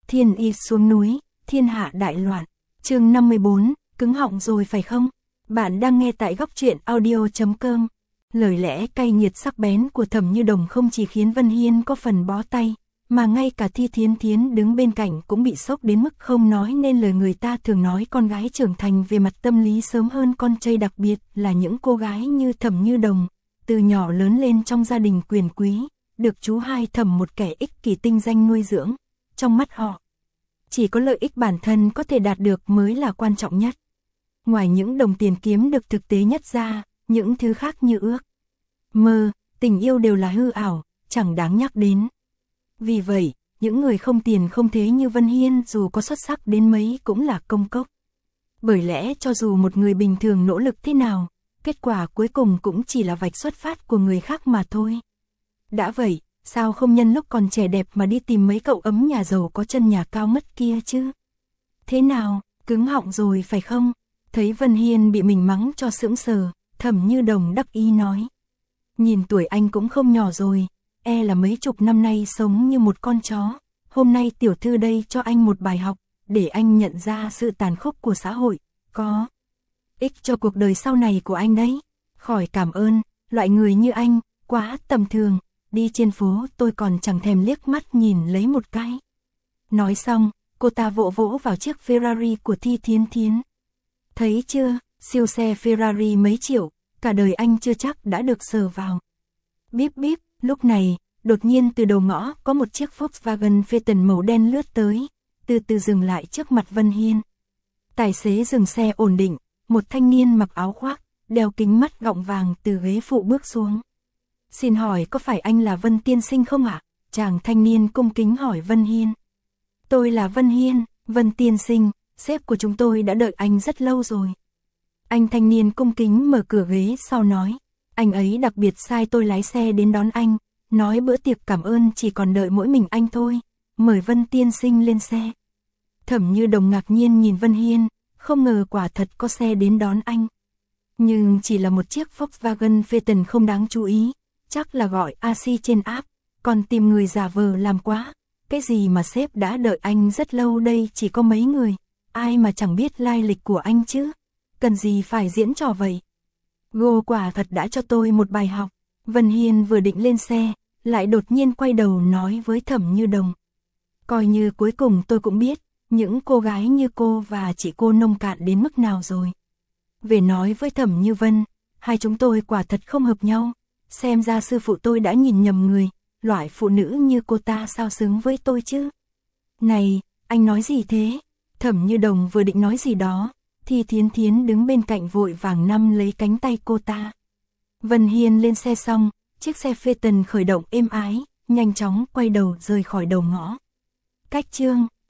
Thiên Y xuống núi, thiên hạ đại loạn. Chương 54, cứng họng rồi phải không? Bạn đang nghe tại góc truyện audio.com. Lời lẽ cay nghiệt sắc bén của Thẩm Như Đồng không chỉ khiến Vân Hiên có phần bó tay, mà ngay cả Thi Thiến Thiến đứng bên cạnh cũng bị sốc đến mức không nói nên lời. Người ta thường nói con gái trưởng thành về mặt tâm lý sớm hơn con trai, đặc biệt là những cô gái như Thẩm Như Đồng, từ nhỏ lớn lên trong gia đình quyền quý, được chú hai Thẩm một kẻ ích kỷ tinh danh nuôi dưỡng. Trong mắt họ, chỉ có lợi ích bản thân có thể đạt được mới là quan trọng nhất. Ngoài những đồng tiền kiếm được thực tế nhất ra, những thứ khác như ước mơ, tình yêu đều là hư ảo, chẳng đáng nhắc đến. Vì vậy, những người không tiền không thế như Vân Hiên dù có xuất sắc đến mấy cũng là công cốc. Bởi lẽ cho dù một người bình thường nỗ lực thế nào, kết quả cuối cùng cũng chỉ là vạch xuất phát của người khác mà thôi. Đã vậy, sao không nhân lúc còn trẻ đẹp mà đi tìm mấy cậu ấm nhà giàu có chân nhà cao ngất kia chứ? Thế nào, cứng họng rồi phải không? Thấy Vân Hiên bị mình mắng cho sững sờ, Thẩm Như Đồng đắc ý nói. Nhìn tuổi anh cũng không nhỏ rồi, e là mấy chục năm nay sống như một con chó. Hôm nay tiểu thư đây cho anh một bài học, để anh nhận ra sự tàn khốc của xã hội, có ích cho cuộc đời sau này của anh đấy. Khỏi cảm ơn, loại người như anh, quá tầm thường, đi trên phố tôi còn chẳng thèm liếc mắt nhìn lấy một cái. Nói xong, cô ta vỗ vỗ vào chiếc Ferrari của Thi Thiến Thiến. Thấy chưa, siêu xe Ferrari mấy triệu, cả đời anh chưa chắc đã được sờ vào. Bíp bíp, lúc này, đột nhiên từ đầu ngõ có một chiếc Volkswagen Phaeton màu đen lướt tới, từ từ dừng lại trước mặt Vân Hiên. Tài xế dừng xe ổn định, một thanh niên mặc áo khoác, đeo kính mắt gọng vàng từ ghế phụ bước xuống. Xin hỏi có phải anh là Vân tiên sinh không ạ? Chàng thanh niên cung kính hỏi Vân Hiên. Tôi là Vân Hiên, Vân tiên sinh, sếp của chúng tôi đã đợi anh rất lâu rồi. Anh thanh niên cung kính mở cửa ghế sau nói. Anh ấy đặc biệt sai tôi lái xe đến đón anh, nói bữa tiệc cảm ơn chỉ còn đợi mỗi mình anh thôi, mời Vân tiên sinh lên xe. Thẩm Như Đồng ngạc nhiên nhìn Vân Hiên, không ngờ quả thật có xe đến đón anh. Nhưng chỉ là một chiếc Volkswagen Phaeton không đáng chú ý, chắc là gọi AC trên app, còn tìm người giả vờ làm quá. Cái gì mà sếp đã đợi anh rất lâu, đây chỉ có mấy người, ai mà chẳng biết lai lịch của anh chứ, cần gì phải diễn trò vậy. Gô quả thật đã cho tôi một bài học. Vân Hiên vừa định lên xe, lại đột nhiên quay đầu nói với Thẩm Như Đồng. Coi như cuối cùng tôi cũng biết, những cô gái như cô và chị cô nông cạn đến mức nào rồi. Về nói với Thẩm Như Vân, hai chúng tôi quả thật không hợp nhau, xem ra sư phụ tôi đã nhìn nhầm người, loại phụ nữ như cô ta sao xứng với tôi chứ. Này, anh nói gì thế? Thẩm Như Đồng vừa định nói gì đó, thì Thiến Thiến đứng bên cạnh vội vàng nắm lấy cánh tay cô ta. Vân Hiên lên xe xong, chiếc xe Phaeton khởi động êm ái, nhanh chóng quay đầu rời khỏi đầu ngõ. Cách chương